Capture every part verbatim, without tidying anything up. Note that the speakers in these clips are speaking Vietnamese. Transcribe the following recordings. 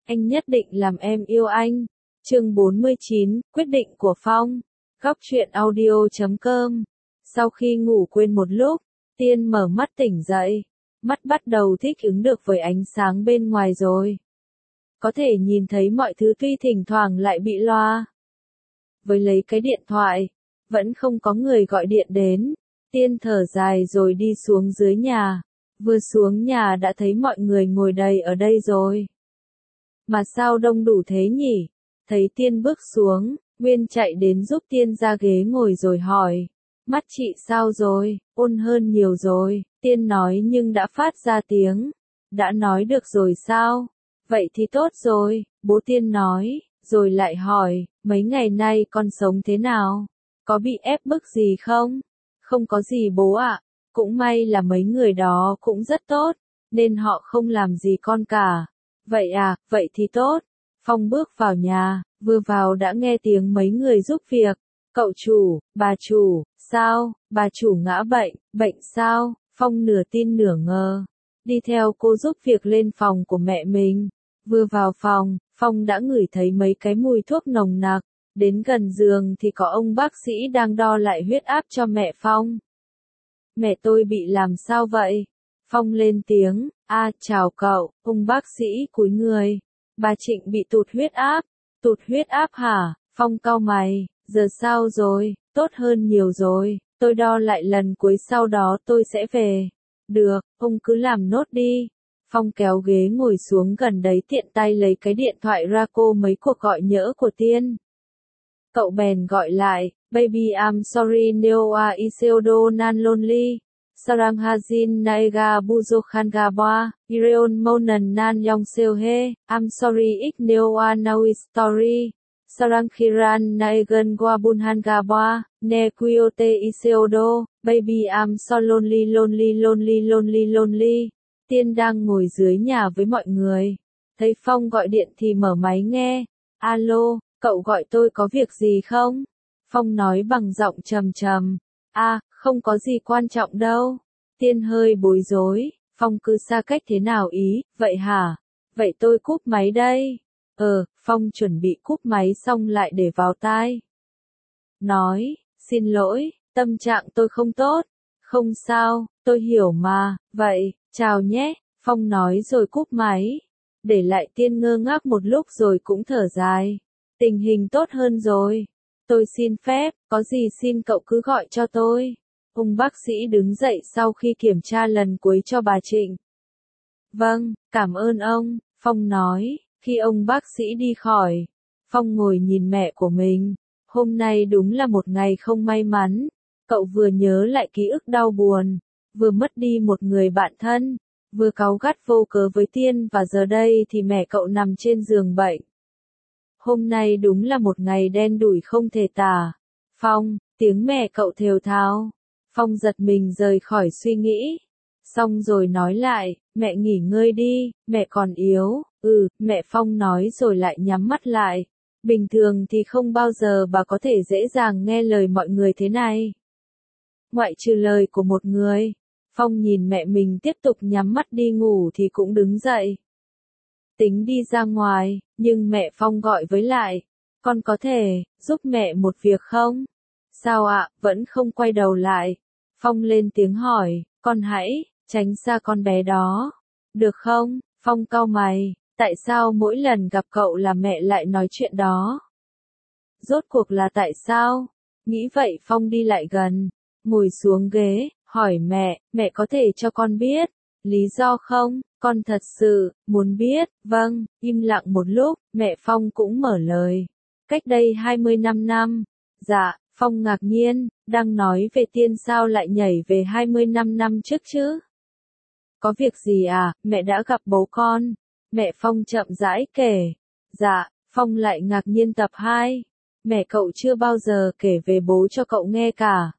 anh nhất định làm em yêu anh. Chương bốn mươi chín, quyết định của Phong. Góc truyện audio chấm com. Sau khi ngủ quên một lúc, Tiên mở mắt tỉnh dậy. Mắt bắt đầu thích ứng được với ánh sáng bên ngoài rồi. Có thể nhìn thấy mọi thứ tuy thỉnh thoảng lại bị loa. Với lấy cái điện thoại, vẫn không có người gọi điện đến. Tiên thở dài rồi đi xuống dưới nhà. Vừa xuống nhà đã thấy mọi người ngồi đầy ở đây rồi. Mà sao đông đủ thế nhỉ? Thấy Tiên bước xuống, Nguyên chạy đến giúp Tiên ra ghế ngồi rồi hỏi. Mắt chị sao rồi, ôn hơn nhiều rồi, Tiên nói nhưng đã phát ra tiếng. Đã nói được rồi sao? Vậy thì tốt rồi, bố Tiên nói, rồi lại hỏi, mấy ngày nay con sống thế nào? Có bị ép bức gì không? Không có gì bố ạ, cũng may là mấy người đó cũng rất tốt, nên họ không làm gì con cả. Vậy à, vậy thì tốt. Phong bước vào nhà, vừa vào đã nghe tiếng mấy người giúp việc. Cậu chủ, bà chủ, sao, bà chủ ngã bệnh, bệnh sao? Phong nửa tin nửa ngờ. Đi theo cô giúp việc lên phòng của mẹ mình. Vừa vào phòng, Phong đã ngửi thấy mấy cái mùi thuốc nồng nặc. Đến gần giường thì có ông bác sĩ đang đo lại huyết áp cho mẹ Phong. Mẹ tôi bị làm sao vậy? Phong lên tiếng, a à, chào cậu, ông bác sĩ cúi người. Bà Trịnh bị tụt huyết áp. Tụt huyết áp hả? Phong cau mày, giờ sao rồi? Tốt hơn nhiều rồi, tôi đo lại lần cuối sau đó tôi sẽ về. Được, ông cứ làm nốt đi. Phong kéo ghế ngồi xuống gần đấy tiện tay lấy cái điện thoại ra cô mấy cuộc gọi nhỡ của Tiên. Cậu bèn gọi lại, baby I'm sorry nếu a iseodo nan lonely. Sarang hazin naega buzo khangaba, ireon monan nan yong seo he, I'm sorry ik nếu a naui story. Sarang khiran naegan guabun hangaba, ne quiote iseodo, baby I'm so lonely lonely lonely lonely lonely. Tiên đang ngồi dưới nhà với mọi người. Thấy Phong gọi điện thì mở máy nghe. Alo, cậu gọi tôi có việc gì không? Phong nói bằng giọng trầm trầm. À, không có gì quan trọng đâu. Tiên hơi bối rối. Phong cứ xa cách thế nào ý, vậy hả? Vậy tôi cúp máy đây. Ờ, Phong chuẩn bị cúp máy xong lại để vào tai. Nói, xin lỗi, tâm trạng tôi không tốt. Không sao, tôi hiểu mà, vậy, chào nhé, Phong nói rồi cúp máy. Để lại Tiên ngơ ngác một lúc rồi cũng thở dài. Tình hình tốt hơn rồi. Tôi xin phép, có gì xin cậu cứ gọi cho tôi. Ông bác sĩ đứng dậy sau khi kiểm tra lần cuối cho bà Trịnh. Vâng, cảm ơn ông, Phong nói. Khi ông bác sĩ đi khỏi, Phong ngồi nhìn mẹ của mình. Hôm nay đúng là một ngày không may mắn. Cậu vừa nhớ lại ký ức đau buồn, vừa mất đi một người bạn thân, vừa cáu gắt vô cớ với Tiên và giờ đây thì mẹ cậu nằm trên giường bệnh. Hôm nay đúng là một ngày đen đủi không thể tả. Phong, tiếng mẹ cậu thều thào. Phong giật mình rời khỏi suy nghĩ. Xong rồi nói lại, mẹ nghỉ ngơi đi, mẹ còn yếu. Ừ, mẹ Phong nói rồi lại nhắm mắt lại. Bình thường thì không bao giờ bà có thể dễ dàng nghe lời mọi người thế này. Ngoại trừ lời của một người. Phong nhìn mẹ mình tiếp tục nhắm mắt đi ngủ thì cũng đứng dậy. Tính đi ra ngoài, nhưng mẹ Phong gọi với lại. Con có thể, giúp mẹ một việc không? Sao ạ, vẫn không quay đầu lại. Phong lên tiếng hỏi, con hãy, tránh xa con bé đó. Được không? Phong cau mày, tại sao mỗi lần gặp cậu là mẹ lại nói chuyện đó? Rốt cuộc là tại sao? Nghĩ vậy Phong đi lại gần, ngồi xuống ghế, hỏi mẹ, mẹ có thể cho con biết, lý do không? Con thật sự, muốn biết, vâng, im lặng một lúc, mẹ Phong cũng mở lời. Cách đây hai mươi lăm năm, dạ, Phong ngạc nhiên, đang nói về Tiên sao lại nhảy về hai mươi lăm năm trước chứ? Có việc gì à, mẹ đã gặp bố con, mẹ Phong chậm rãi kể. Dạ, Phong lại ngạc nhiên tập hai. Mẹ cậu chưa bao giờ kể về bố cho cậu nghe cả.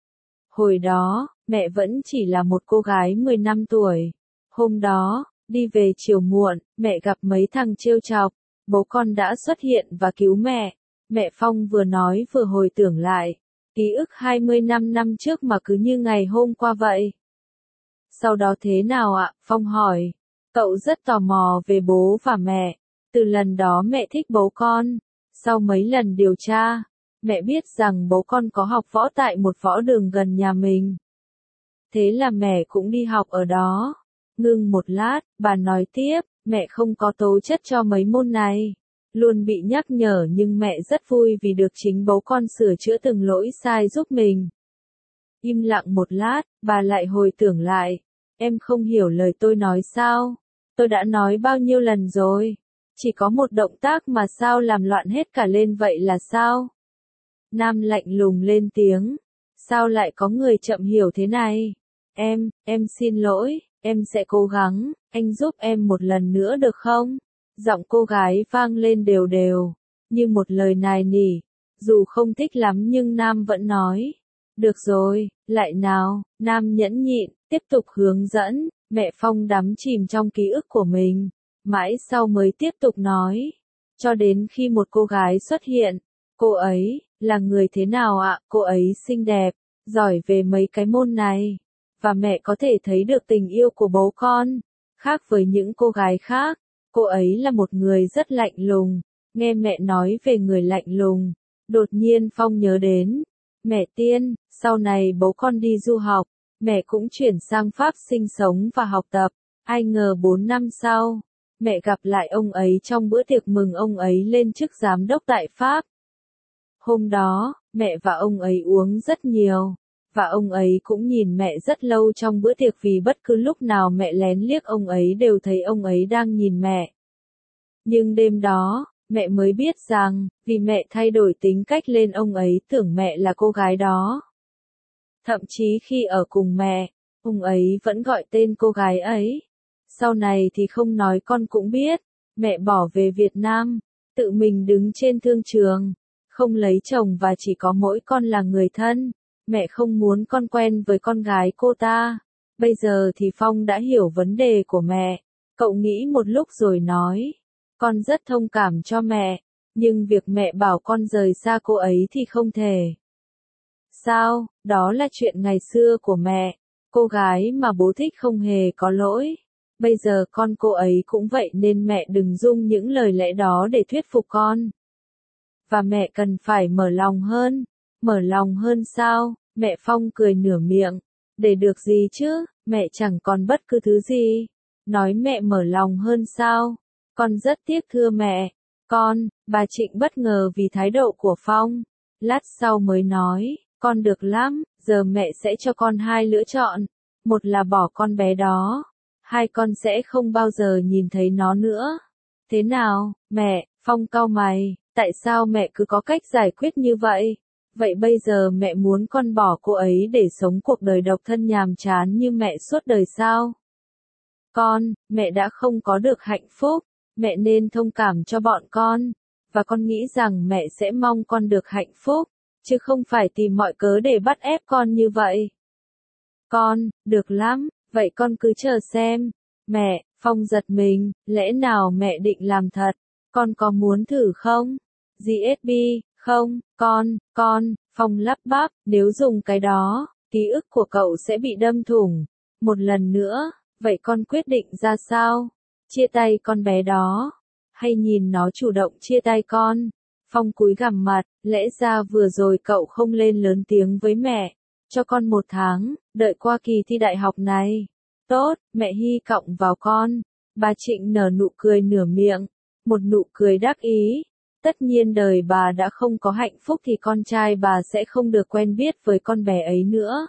Hồi đó, mẹ vẫn chỉ là một cô gái mười lăm tuổi. Hôm đó, đi về chiều muộn, mẹ gặp mấy thằng trêu chọc. Bố con đã xuất hiện và cứu mẹ. Mẹ Phong vừa nói vừa hồi tưởng lại. Ký ức hai mươi lăm năm trước mà cứ như ngày hôm qua vậy. Sau đó thế nào ạ? Phong hỏi. Cậu rất tò mò về bố và mẹ. Từ lần đó mẹ thích bố con. Sau mấy lần điều tra, mẹ biết rằng bố con có học võ tại một võ đường gần nhà mình. Thế là mẹ cũng đi học ở đó. Ngưng một lát, bà nói tiếp, mẹ không có tố chất cho mấy môn này. Luôn bị nhắc nhở nhưng mẹ rất vui vì được chính bố con sửa chữa từng lỗi sai giúp mình. Im lặng một lát, bà lại hồi tưởng lại. Em không hiểu lời tôi nói sao? Tôi đã nói bao nhiêu lần rồi? Chỉ có một động tác mà sao làm loạn hết cả lên vậy là sao? Nam lạnh lùng lên tiếng. Sao lại có người chậm hiểu thế này? Em, em xin lỗi, em sẽ cố gắng, anh giúp em một lần nữa được không? Giọng cô gái vang lên đều đều, như một lời nài nỉ. Dù không thích lắm nhưng Nam vẫn nói. Được rồi, lại nào, Nam nhẫn nhịn, tiếp tục hướng dẫn. Mẹ Phong đắm chìm trong ký ức của mình. Mãi sau mới tiếp tục nói. Cho đến khi một cô gái xuất hiện. Cô ấy, là người thế nào ạ? Cô ấy xinh đẹp, giỏi về mấy cái môn này. Và mẹ có thể thấy được tình yêu của bố con. Khác với những cô gái khác, cô ấy là một người rất lạnh lùng. Nghe mẹ nói về người lạnh lùng, đột nhiên Phong nhớ đến. Mẹ Tiên, sau này bố con đi du học, mẹ cũng chuyển sang Pháp sinh sống và học tập. Ai ngờ bốn năm sau, mẹ gặp lại ông ấy trong bữa tiệc mừng ông ấy lên chức giám đốc tại Pháp. Hôm đó, mẹ và ông ấy uống rất nhiều, và ông ấy cũng nhìn mẹ rất lâu trong bữa tiệc vì bất cứ lúc nào mẹ lén liếc ông ấy đều thấy ông ấy đang nhìn mẹ. Nhưng đêm đó, mẹ mới biết rằng, vì mẹ thay đổi tính cách lên ông ấy tưởng mẹ là cô gái đó. Thậm chí khi ở cùng mẹ, ông ấy vẫn gọi tên cô gái ấy. Sau này thì không nói con cũng biết, mẹ bỏ về Việt Nam, tự mình đứng trên thương trường, không lấy chồng và chỉ có mỗi con là người thân. Mẹ không muốn con quen với con gái cô ta. Bây giờ thì Phong đã hiểu vấn đề của mẹ. Cậu nghĩ một lúc rồi nói. Con rất thông cảm cho mẹ, nhưng việc mẹ bảo con rời xa cô ấy thì không thể. Sao, đó là chuyện ngày xưa của mẹ. Cô gái mà bố thích không hề có lỗi. Bây giờ con cô ấy cũng vậy nên mẹ đừng dùng những lời lẽ đó để thuyết phục con. Và mẹ cần phải mở lòng hơn. Mở lòng hơn sao? Mẹ Phong cười nửa miệng. Để được gì chứ, mẹ chẳng còn bất cứ thứ gì. Nói mẹ mở lòng hơn sao? Con rất tiếc thưa mẹ. Con, bà Trịnh bất ngờ vì thái độ của Phong. Lát sau mới nói, con được lắm, giờ mẹ sẽ cho con hai lựa chọn. Một là bỏ con bé đó. Hai con sẽ không bao giờ nhìn thấy nó nữa. Thế nào, mẹ? Phong cau mày, tại sao mẹ cứ có cách giải quyết như vậy? Vậy bây giờ mẹ muốn con bỏ cô ấy để sống cuộc đời độc thân nhàm chán như mẹ suốt đời sao? Con, mẹ đã không có được hạnh phúc, mẹ nên thông cảm cho bọn con, và con nghĩ rằng mẹ sẽ mong con được hạnh phúc, chứ không phải tìm mọi cớ để bắt ép con như vậy. Con, được lắm, vậy con cứ chờ xem. Mẹ, Phong giật mình, lẽ nào mẹ định làm thật? Con có muốn thử không? giê ét bê, không, con, con, Phong lắp bắp, nếu dùng cái đó, ký ức của cậu sẽ bị đâm thủng. Một lần nữa, vậy con quyết định ra sao? Chia tay con bé đó, hay nhìn nó chủ động chia tay con? Phong cúi gằm mặt, lẽ ra vừa rồi cậu không lên lớn tiếng với mẹ. Cho con một tháng, đợi qua kỳ thi đại học này. Tốt, mẹ hy vọng vào con. Bà Trịnh nở nụ cười nửa miệng, một nụ cười đắc ý. Tất nhiên đời bà đã không có hạnh phúc thì con trai bà sẽ không được quen biết với con bé ấy nữa.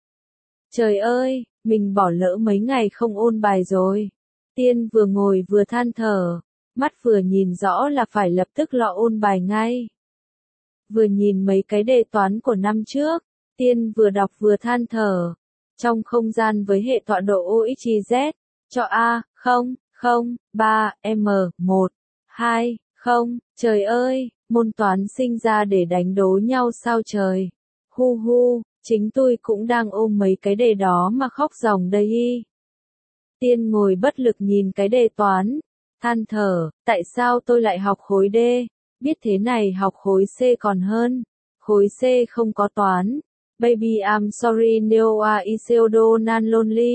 Trời ơi, mình bỏ lỡ mấy ngày không ôn bài rồi. Tiên vừa ngồi vừa than thở, mắt vừa nhìn rõ là phải lập tức lọ ôn bài ngay. Vừa nhìn mấy cái đề toán của năm trước, Tiên vừa đọc vừa than thở. Trong không gian với hệ tọa độ o ích zét, cho A, không, không, ba, M, một, hai, không, trời ơi, môn toán sinh ra để đánh đố nhau sao trời. Hu hu, chính tôi cũng đang ôm mấy cái đề đó mà khóc ròng đây y. Tiên ngồi bất lực nhìn cái đề toán, than thở, tại sao tôi lại học khối D, biết thế này học khối C còn hơn. Khối C không có toán. Baby I'm sorry no I is so non lonely.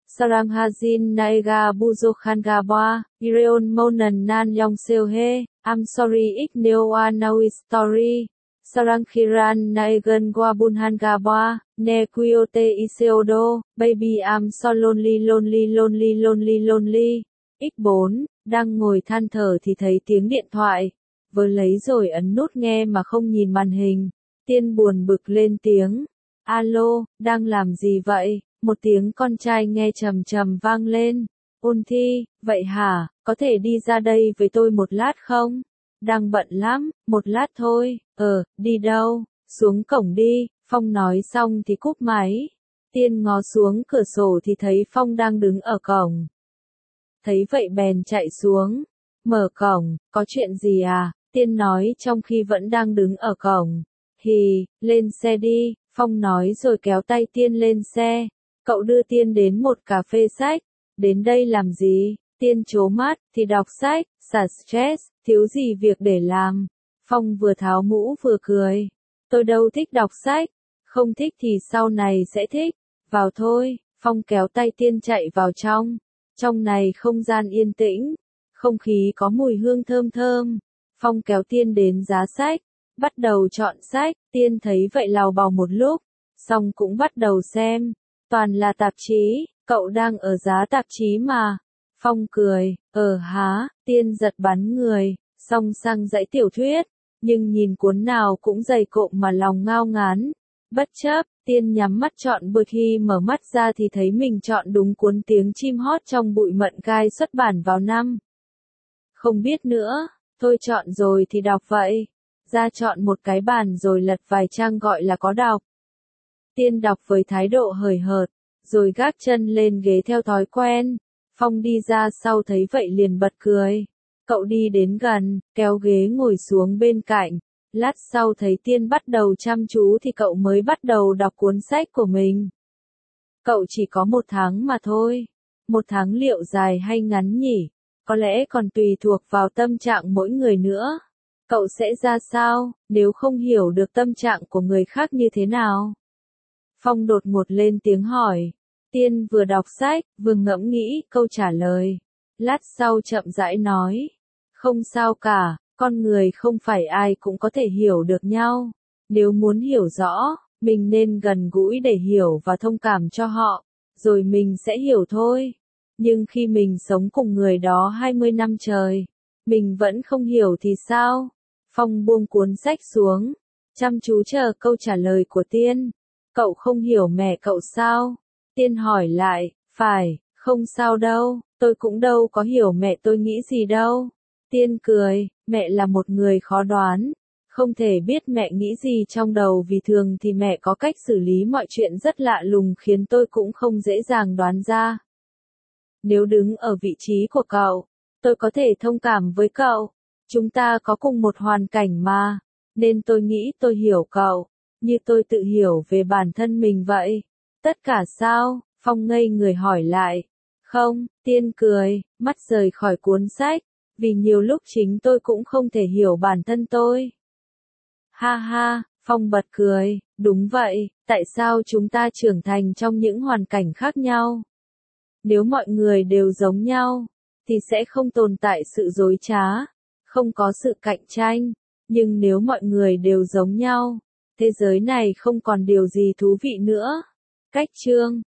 Saranghajin Naega Buzokhangaba, Ireon Monan Nan Yong Seohe, I'm sorry ik neo a now story. Sarangkiran Naegan Wabunhangaba, Ne Quiote Iseodo, Baby I'm so lonely lonely lonely lonely lonely. ích bốn, đang ngồi than thở thì thấy tiếng điện thoại. Vớ lấy rồi ấn nút nghe mà không nhìn màn hình. Tiên buồn bực lên tiếng. Alo, đang làm gì vậy? Một tiếng con trai nghe trầm trầm vang lên. Ôn Thi, vậy hả, có thể đi ra đây với tôi một lát không? Đang bận lắm, một lát thôi. Ờ, đi đâu? Xuống cổng đi. Phong nói xong thì cúp máy. Tiên ngó xuống cửa sổ thì thấy Phong đang đứng ở cổng. Thấy vậy bèn chạy xuống. Mở cổng, có chuyện gì à? Tiên nói trong khi vẫn đang đứng ở cổng. Hì, lên xe đi. Phong nói rồi kéo tay Tiên lên xe. Cậu đưa Tiên đến một cà phê sách. Đến đây làm gì? Tiên trố mắt, thì đọc sách, xả stress, thiếu gì việc để làm. Phong vừa tháo mũ vừa cười. Tôi đâu thích đọc sách. Không thích thì sau này sẽ thích. Vào thôi. Phong kéo tay Tiên chạy vào trong. Trong này không gian yên tĩnh. Không khí có mùi hương thơm thơm. Phong kéo Tiên đến giá sách. Bắt đầu chọn sách. Tiên thấy vậy lào bào một lúc. Xong cũng bắt đầu xem. Toàn là tạp chí. Cậu đang ở giá tạp chí mà. Phong cười. Ờ há. Tiên giật bắn người. Xong sang dãy tiểu thuyết. Nhưng nhìn cuốn nào cũng dày cộm mà lòng ngao ngán. Bất chấp, Tiên nhắm mắt chọn bơ khi mở mắt ra thì thấy mình chọn đúng cuốn Tiếng chim hót trong bụi mận gai xuất bản vào năm. Không biết nữa, thôi chọn rồi thì đọc vậy. Ra chọn một cái bàn rồi lật vài trang gọi là có đọc. Tiên đọc với thái độ hời hợt, rồi gác chân lên ghế theo thói quen. Phong đi ra sau thấy vậy liền bật cười. Cậu đi đến gần, kéo ghế ngồi xuống bên cạnh. Lát sau thấy Tiên bắt đầu chăm chú thì cậu mới bắt đầu đọc cuốn sách của mình. Cậu chỉ có một tháng mà thôi. Một tháng liệu dài hay ngắn nhỉ? Có lẽ còn tùy thuộc vào tâm trạng mỗi người nữa. Cậu sẽ ra sao, nếu không hiểu được tâm trạng của người khác như thế nào? Phong đột ngột lên tiếng hỏi. Tiên vừa đọc sách, vừa ngẫm nghĩ câu trả lời. Lát sau chậm rãi nói. Không sao cả. Con người không phải ai cũng có thể hiểu được nhau. Nếu muốn hiểu rõ, mình nên gần gũi để hiểu và thông cảm cho họ, rồi mình sẽ hiểu thôi. Nhưng khi mình sống cùng người đó hai mươi năm trời, mình vẫn không hiểu thì sao? Phong buông cuốn sách xuống, chăm chú chờ câu trả lời của Tiên. Cậu không hiểu mẹ cậu sao? Tiên hỏi lại, phải, không sao đâu, tôi cũng đâu có hiểu mẹ tôi nghĩ gì đâu. Tiên cười, mẹ là một người khó đoán, không thể biết mẹ nghĩ gì trong đầu vì thường thì mẹ có cách xử lý mọi chuyện rất lạ lùng khiến tôi cũng không dễ dàng đoán ra. Nếu đứng ở vị trí của cậu, tôi có thể thông cảm với cậu, chúng ta có cùng một hoàn cảnh mà, nên tôi nghĩ tôi hiểu cậu, như tôi tự hiểu về bản thân mình vậy. Tất cả sao? Phong ngây người hỏi lại. Không, Tiên cười, mắt rời khỏi cuốn sách. Vì nhiều lúc chính tôi cũng không thể hiểu bản thân tôi. Ha ha, Phong bật cười, đúng vậy, tại sao chúng ta trưởng thành trong những hoàn cảnh khác nhau? Nếu mọi người đều giống nhau, thì sẽ không tồn tại sự dối trá, không có sự cạnh tranh. Nhưng nếu mọi người đều giống nhau, thế giới này không còn điều gì thú vị nữa. Cách chương